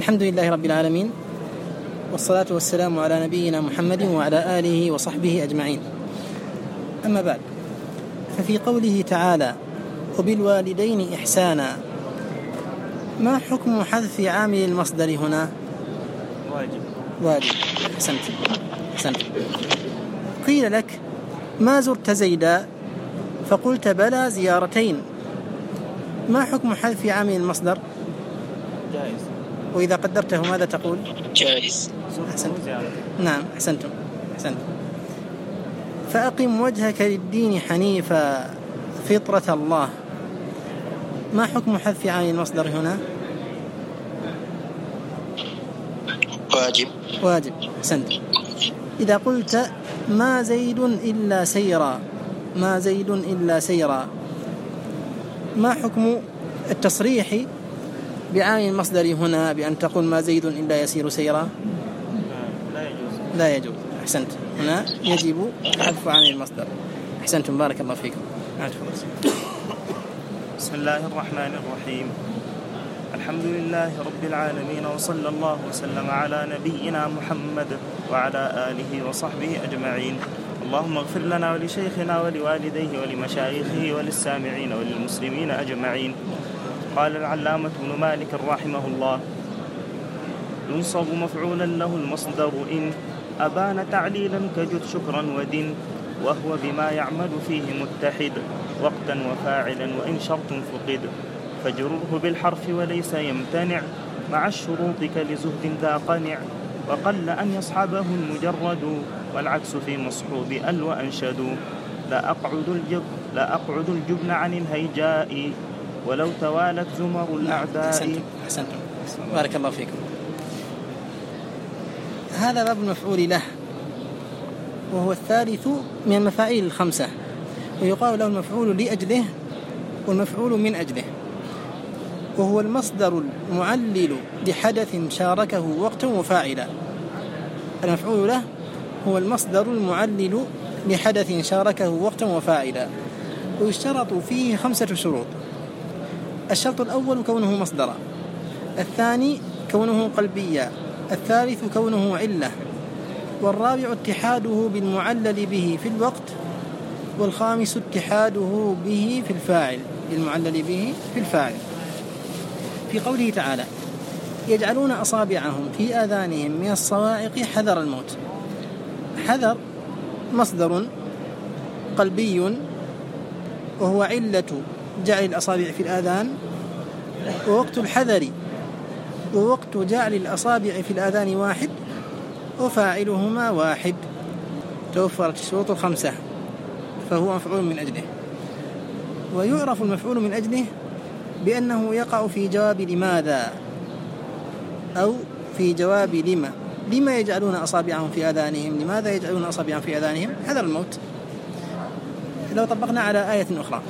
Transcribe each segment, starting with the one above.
الحمد لله رب العالمين، والصلاة والسلام على نبينا محمد وعلى آله وصحبه أجمعين. أما بعد، ففي قوله تعالى وبالوالدين إحسانا، ما حكم حذف عامل المصدر هنا؟ واجب. أحسنت. قيل لك ما زرت زيدا فقلت بلى زيارتين، ما حكم حذف عامل المصدر؟ جائز. وإذا قدرته ماذا تقول؟ جائز. نعم، أحسنتم. فأقم وجهك للدين حنيفا فطرة الله، ما حكم حذف عامل المصدر هنا؟ واجب. أحسنت. إذا قلت ما زيد إلا سيرا، ما حكم التصريح بعامل المصدر هنا بأن تقول ما زيد إلا يسير سيرا؟ لا يجوز. أحسنت، هنا يجب حذف عامل المصدر. أحسنتم، بارك الله فيكم. بسم الله الرحمن الرحيم. الحمد لله رب العالمين، وصلى الله وسلم على نبينا محمد وعلى آله وصحبه أجمعين. اللهم اغفر لنا ولشيخنا ولوالديه ولمشايخه وللسامعين وللمسلمين أجمعين. قال العلامة ابن مالك رحمه الله: ينصب مفعولا له المصدر إن أبان تعليلا كجد شكرا ودين، وهو بما يعمل فيه متحد وقتا وفاعلا، وإن شرط فقد فجره بالحرف وليس يمتنع، مع الشروط كلزهد ذا قنع، وقل أن يصحبه المجرد، والعكس في مصحوب أل وأنشد. لا أقعد الجبن عن الهيجاء، ولو توالت زمر الأعداء. أحسنتم. بارك الله فيكم. هذا باب المفعول له، وهو الثالث من المفاعيل الخمسة، ويقال له المفعول لأجله والمفعول من أجله، وهو المصدر المعلل لحدث شاركه وقتا وفاعلا. المفعول له هو المصدر المعلل لحدث شاركه وقتا وفاعلا، ويشترط فيه 5 شروط. الشرط الأول كونه مصدرا، الثاني كونه قلبيا، الثالث كونه علة، والرابع اتحاده بالمعلل به في الوقت، والخامس اتحاده به في الفاعل، بالمعلل به في الفاعل. في قوله تعالى: يجعلون أصابعهم في آذانهم من الصواعق حذر الموت. حذر مصدر قلبي، وهو علة جعل الأصابع في الآذان، ووقت الحذر ووقت جعل الأصابع في الآذان واحد، وفاعلهما واحد. توفرت الشروط 5، فهو مفعول من أجله. ويعرف المفعول من أجله بأنه يقع في جواب لماذا أو في جواب لما يجعلون أصابعهم في آذانهم. لماذا يجعلون أصابعهم في آذانهم؟ حذر الموت. لو طبقنا على آية أخرى: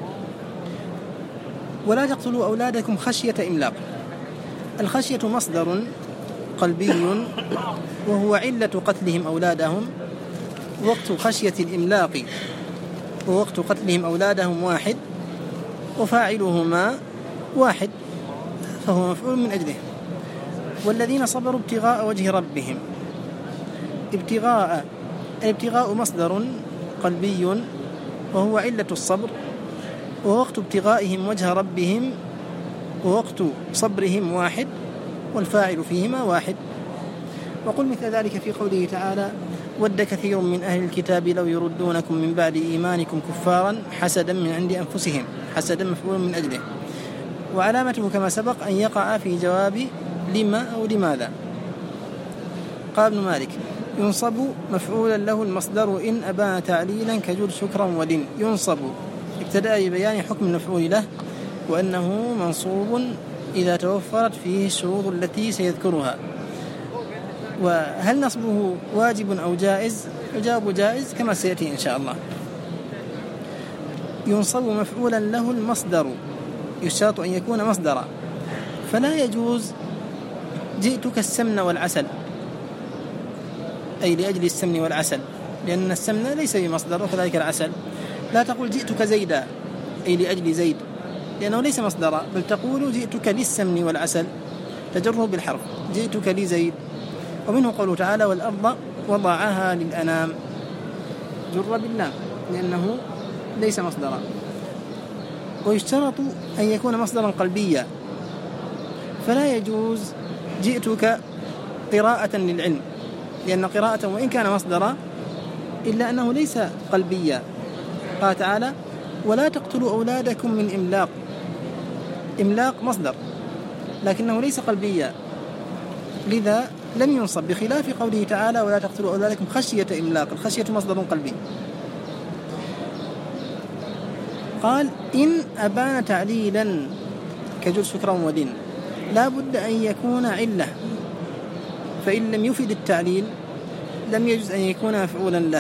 ولا تقتلوا أولادكم خشية إملاق. الخشية مصدر قلبي، وهو علة قتلهم أولادهم. وقت خشية الإملاق ووقت قتلهم أولادهم واحد، وفاعلهما واحد، فهو مفعول من أجله. والذين صبروا ابتغاء وجه ربهم. الابتغاء مصدر قلبي، وهو علة الصبر، ووقت ابتغائهم وجه ربهم ووقت صبرهم واحد، والفاعل فيهما واحد. وقل مثل ذلك في قوله تعالى: ود كثير من أهل الكتاب لو يردونكم من بعد إيمانكم كفارا حسدا من عند أنفسهم. حسدا مفعول من أجله، وعلامته كما سبق أن يقع في جواب لما أو لماذا. قال ابن مالك: ينصب مفعولا له المصدر إن أبان تعليلا كجر شكرا ودين. ينصب ابتدأ ببيان حكم المفعول له، وأنه منصوب إذا توفرت فيه الشروط التي سيذكرها. وهل نصبه واجب أو جائز؟ الجواب جائز كما سيأتي إن شاء الله. ينصب مفعولا له المصدر، يشترط أن يكون مصدرا، فلا يجوز جئتك السمن والعسل، أي لأجل السمن والعسل، لأن السمن ليس بمصدر، وكذلك العسل. لا تقول جئتك زيدا، أي لأجل زيد، لأنه ليس مصدرا، بل تقول جئتك للسمن والعسل، تجره بالحرف، جئتك لزيد. ومنه قوله تعالى والأرض وضعها للأنام، جر باللام لأنه ليس مصدرا. ويشترط أن يكون مصدرا قلبيا، فلا يجوز جئتك قراءة للعلم، لأن قراءة وإن كان مصدرا إلا أنه ليس قلبيا. قال تعالى ولا تقتلوا أولادكم من إملاق، إملاق مصدر لكنه ليس قلبيا، لذا لم ينصب، بخلاف قوله تعالى ولا تقتلوا أولادكم خشية إملاق، الخشية مصدر قلبي. قال إن أبان تعليلا كجل شكرا ودين لا بد أن يكون علة، فإن لم يفد التعليل لم يجوز أن يكون مفعولا له.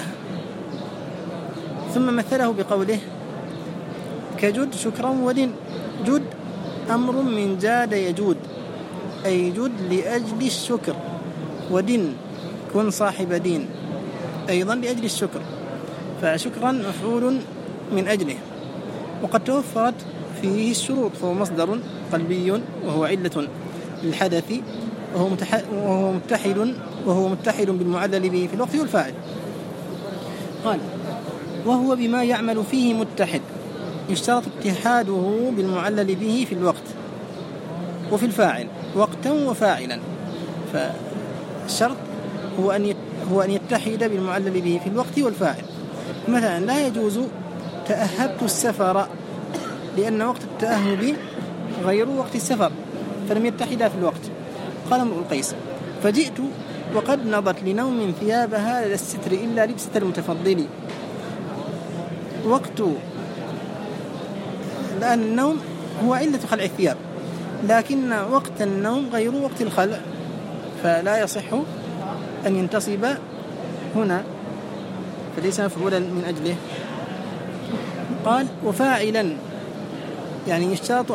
ثم مثله بقوله كجد شكرا ودين، جد أمر من جاد يجود، أي جد لأجل الشكر، ودين كن صاحب دين أيضا لأجل الشكر، فشكرا مفعول من أجله. وقد توفرت فيه الشروط، فهو مصدر قلبي وهو علة للحدث، وهو متحد بالمعلل به في الوقت والفاعل. قال وهو بما يعمل فيه متحد، يشترط اتحاده بالمعلل به في الوقت وفي الفاعل وقتا وفاعلا. فالشرط هو أن يتحد بالمعلل به في الوقت والفاعل. مثلا لا يجوز تأهبت السفر، لأن وقت التأهب غير وقت السفر، فلم يتحدا في الوقت. قال امرؤ القيس فجئت وقد نضت لنوم ثيابها للستر إلا لبسة المتفضل. وقت لأن النوم هو علة خلع الثياب، لكن وقت النوم غير وقت الخلع، فلا يصح أن ينتصب هنا، فليس مفعولا من أجله. قال وفاعلا، يعني يشترط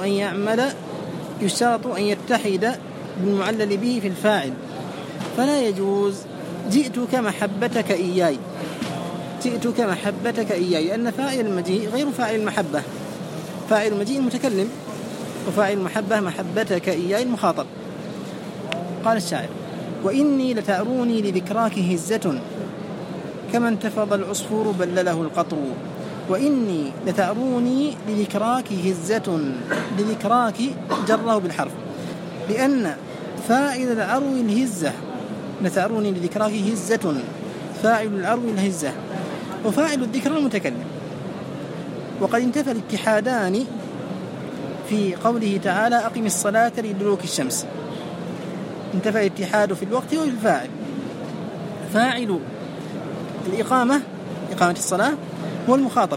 أن يتحد بالمعلل به في الفاعل، فلا يجوز جئتك محبتك إياي، جئتك محبتك إياي، لأن فاعل المجيء غير فاعل المحبة، فاعل المجيء المتكلم، وفاعل المحبة محبتك إياي المخاطب. قال الشاعر وإني لتأروني لذكراك هزة، كما انتفض العصفور بلله القطر. وإني لتأروني لذكراك هزة، لذكراك جره بالحرف، لأن فاعل العرو الهزة، لتأروني لذكراك هزة، فاعل العرو الهزة، وفاعل الذكر المتكلم. وقد انتفى الاتحادان في قوله تعالى أقم الصلاة لدلوك الشمس، انتفى الاتحاد في الوقت وفي الفاعل. فاعل الإقامة، إقامة الصلاة، هو المخاطب،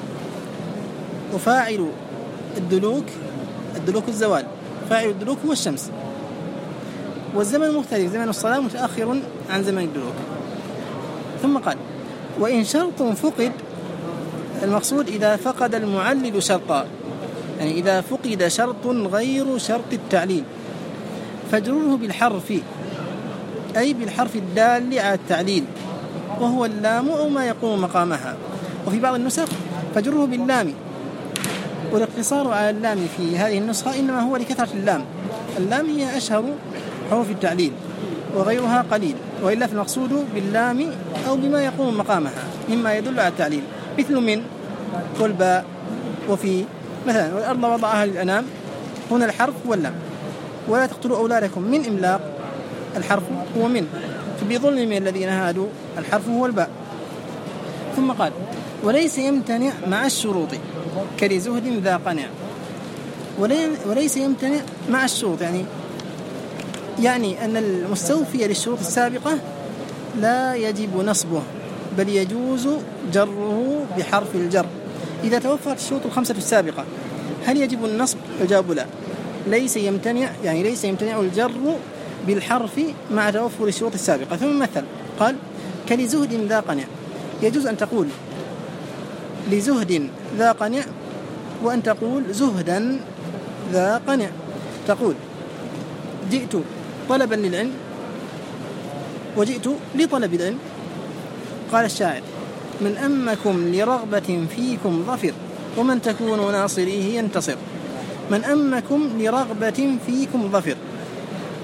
وفاعل الدلوك الزوال، فاعل الدلوك هو الشمس. والزمن مختلف، زمن الصلاة متأخر عن زمن الدلوك. ثم قال وإن شرط فقد، المقصود إذا فقد المعلل شرطا، يعني إذا فقد شرط غير شرط التعليل، فاجرره بالحرف، أي بالحرف الدال على التعليل، وهو اللام أو ما يقوم مقامها. وفي بعض النسخ فاجرره باللام، والاقتصار على اللام في هذه النسخة إنما هو لكثرة اللام، اللام هي أشهر حروف التعليل وغيرها قليل، وإلا فالمقصود باللام أو بما يقوم مقامها مما يدل على التعليل، مثل من والباء. وفي مثلا والأرض وضعها للأنام، هنا الحرف واللام. ولا تقتلوا أولادكم من إملاق، الحرف هو من، فبظلم الذين هادوا الحرف هو الباء. ثم قال وليس يمتنع مع الشروط كلزهد ذا قنع، وليس يمتنع مع الشروط، يعني أن المستوفي للشروط السابقة لا يجب نصبه، بل يجوز جره بحرف الجر إذا توفرت الشروط الخمسة السابقة. هل يجب النصب؟ الجواب لا، ليس يمتنع، يعني ليس يمتنع الجر بالحرف مع توفر الشروط السابقة. ثم مثل قال كلزهد ذا قنع، يجوز أن تقول لزهد ذا قنع، وأن تقول زهدا ذا قنع. تقول جئت طلبا للعلم وجئت لطلب العلم. قال الشاعر من أمكم لرغبة فيكم ظفر، ومن تكونوا ناصريه ينتصر. من أمكم لرغبة فيكم ظفر،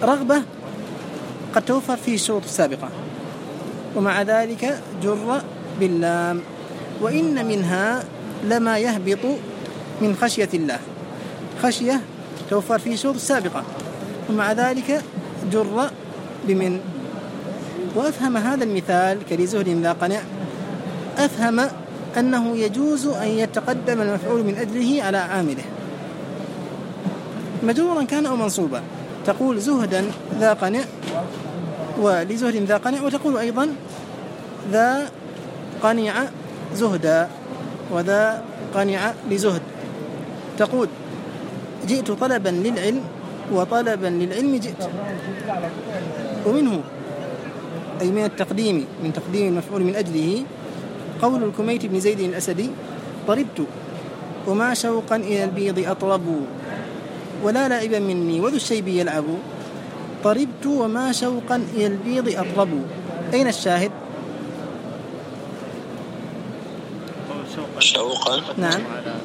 رغبة قد توفر فيه الشروط السابقة، ومع ذلك جر باللام. وإن منها لما يهبط من خشية الله، خشية توفر فيه الشروط السابقة، ومع ذلك جر بمن. وأفهم هذا المثال كلزهد ذا قنع، أفهم أنه يجوز أن يتقدم المفعول من أجله على عامله مجرورا كان أو منصوبا. تقول زهدا ذا قنع ولزهد ذا قنع، وتقول أيضا ذا قنع زهدا وذا قنع لزهد. تقول جئت طلبا للعلم وطلبا للعلم جئت. ومنه أي من التقديم، من تقديم المفعول من أجله، قول الكميت بن زيد الأسدي: طربت وما شوقا إلى البيض أطرب ولا لاعبا مني وذو الشيب يلعب. طربت وما شوقا إلى البيض أطرب. أين الشاهد؟ شوقا. نعم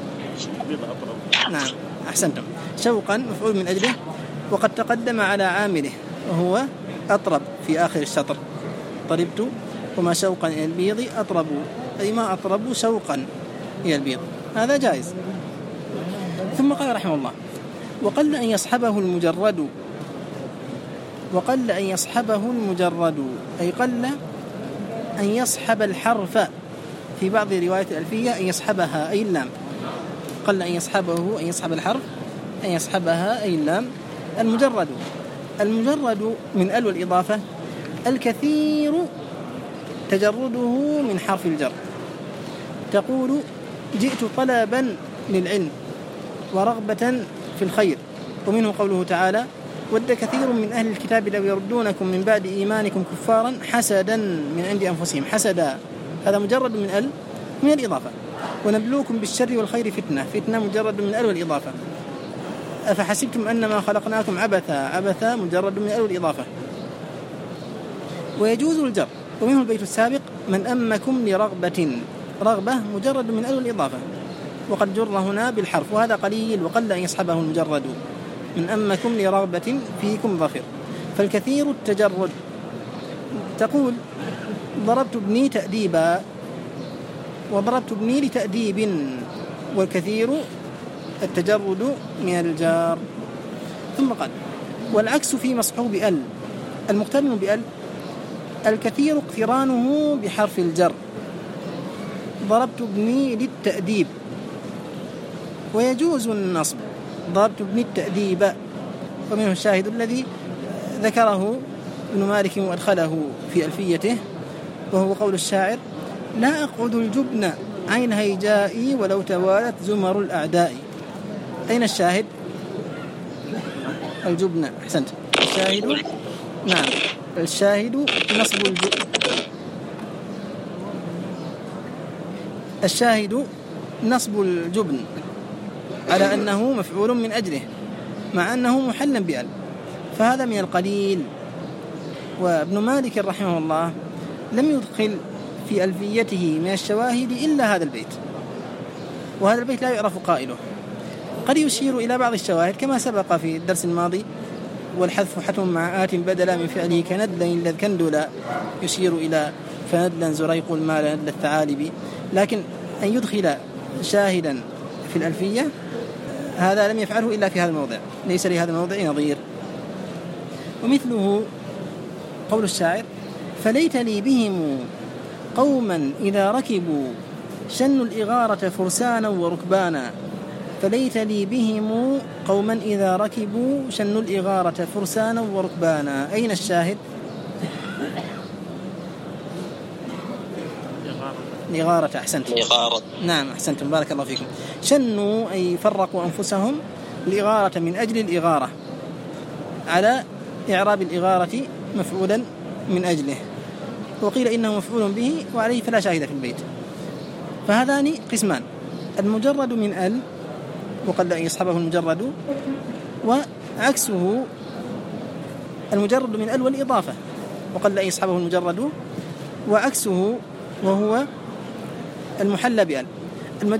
نعم أحسنتم. شوقا مفعول من أجله، وقد تقدم على عامله وهو أطرب في آخر الشطر. طربت وما شوقا إلى البيض أطرب، أي ما أطرب شوقا إلى البيض، هذا جائز. ثم قال رحمه الله: وقل أن يصحبه المجرد. وقل أن يصحبه المجرد أي قل أن يصحب الحرف، في بعض روايات الألفية أن يصحبها أي اللام. قل أن يصحبه أن يصحب الحرف أن يصحبها أي اللام. المجرد من ال والإضافة الكثير تجرده من حرف الجر. تقول جئت طلبا للعلم ورغبة في الخير. ومنه قوله تعالى: ود كثير من أهل الكتاب لو يردونكم من بعد إيمانكم كفارا حسدا من عند أنفسهم. حسدا هذا مجرد من الإضافة. ونبلوكم بالشر والخير فتنة مجرد من ال والإضافة. أفحسبتم أنما خلقناكم عبثا مجرد من ال والإضافة. ويجوز الجر. ومنه البيت السابق: من أمكم لرغبة. رغبة مجرد من ال والإضافة، وقد جر هنا بالحرف، وهذا قليل. وقل أن يصحبه المجرد. من أمكم لرغبة فيكم ظفر. فالكثير التجرد. تقول ضربت ابني تأديبا وضربت ابني لتأديب. والكثير التجرد من الجار. ثم قال: والعكس في مصحوب ال. المقترن بال الكثير اقترانه بحرف الجر. ضربت ابني للتأديب. ويجوز النصب. ضربت ابني التأديب. ومنه الشاهد الذي ذكره ابن مالك وأدخله في ألفيته، وهو قول الشاعر: لا أقعد الجبن عين هيجائي ولو توالت زمر الأعداء. أين الشاهد؟ الجبن. أحسنت. الشاهد نعم الشاهد نصب الجبن. الشاهد نصب الجبن على أنه مفعول من أجله، مع أنه محل بأل، فهذا من القليل. وابن مالك رحمه الله لم يدخل في ألفيته من الشواهد إلا هذا البيت، وهذا البيت لا يعرف قائله. قد يشير إلى بعض الشواهد كما سبق في الدرس الماضي: والحذف حتم مع آت بدلا من فعله كندلا إلا كندلا، يشير إلى فندلا زريق المال ندل الثعالب. لكن أن يدخل شاهدا في الألفية هذا لم يفعله إلا في هذا الموضع، ليس لهذا الموضع نظير. ومثله قول الشاعر: فليت لي بهم قوما إذا ركبوا شنوا الإغارة فرسانا وركبانا. فليت لي بهم قوما إذا ركبوا شنوا الإغارة فرسانا وركبانا. أين الشاهد؟ الإغارة. أحسنتم. نعم أحسنتم، بارك الله فيكم. شنوا أي فرقوا أنفسهم، الإغارة من أجل الإغارة، على إعراب الإغارة مفعولا من أجله، وقيل إنه مفعول به وعليه فلا شاهد في البيت. فهذان قسمان: المجرد من ال، وقل أن يصحبه المجرد، وعكسه المجرد من ال والإضافة، وقل أن يصحبه المجرد، وعكسه وهو المحل بأل.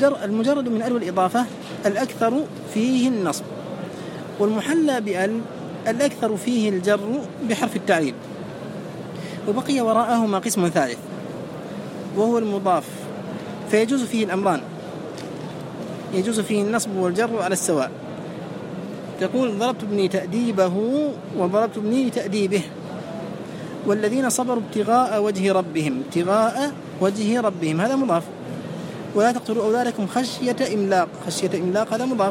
المجرد من ال والإضافة الأكثر فيه النصب، والمحل بأل الأكثر فيه الجر بحرف التعليل. وبقي وراءهما قسم ثالث وهو المضاف، فيجوز فيه الأمران، يجوز فيه النصب والجر على السواء. تقول ضربت ابني تأديبه وضربت ابني تأديبه، والذين صبروا ابتغاء وجه ربهم، ابتغاء وجه ربهم هذا مضاف. ولا تقتلوا أولادكم خشية إملاق، خشية إملاق هذا مضاف،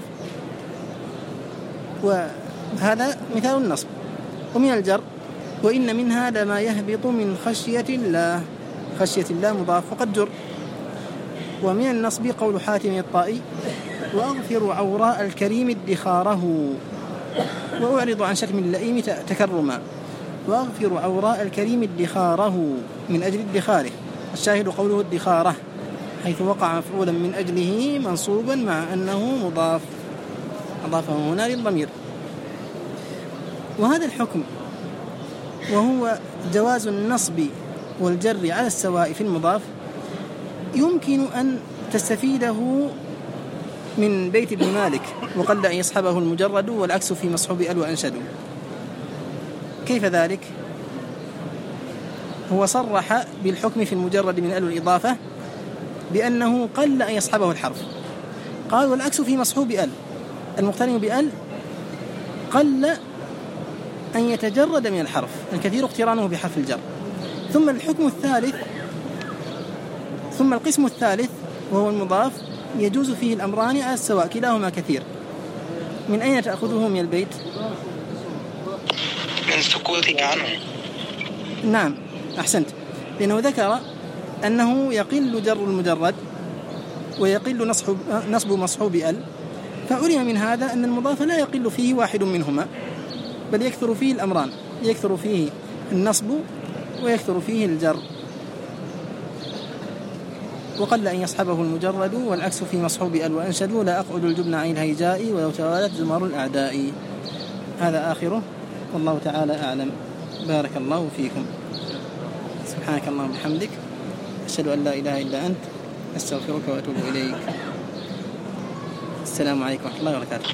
وهذا مثال النصب. ومن الجر وإن منها لما يهبط من خشية الله، خشية الله مضاف وقد جر. ومن النصب قول حاتم الطائي وأغفر عوراء الكريم ادخاره، وأعرض عن شتم اللئيم تكرما. وأغفر عوراء الكريم ادخاره من أجل ادخاره، الشاهد قوله ادخاره حيث وقع مفعولا من أجله منصوبا مع أنه مضاف، أضافه هنا للضمير. وهذا الحكم وهو جواز النصب والجر على السواء في المضاف يمكن أن تستفيده من بيت ابن مالك وقل أن يصحبه المجرد والعكس في مصحوب أل وأنشدوا. كيف ذلك؟ هو صرح بالحكم في المجرد من أل الإضافة بأنه قل أن يصحبه الحرف، قال والعكس في مصحوب أل، المقترن بأل قل أن يتجرد من الحرف، الكثير اقترانه بحرف الجر. ثم القسم الثالث وهو المضاف يجوز فيه الأمران على السواء، كلاهما كثير. من أين تأخذه من البيت؟ من سكوتك عنه. نعم أحسنت، لأنه ذكر أنه يقل جر المجرد ويقل نصب مصحوب أل، فعلم من هذا أن المضاف لا يقل فيه واحد منهما، بل يكثر فيه الأمران، يكثر فيه النصب ويكثر فيه الجر. وقل أن يصحبه المجرد والعكس في مصحوب أل وأنشدوا لا أقعد الجبن عن الهيجاء ولو توالت زمار الأعداء. هذا آخره، والله تعالى أعلم. بارك الله فيكم. سبحانك اللهم وبحمدك، أشهد أن لا إله إلا أنت، أستغفرك وأتوب إليك. السلام عليكم ورحمة الله وبركاته.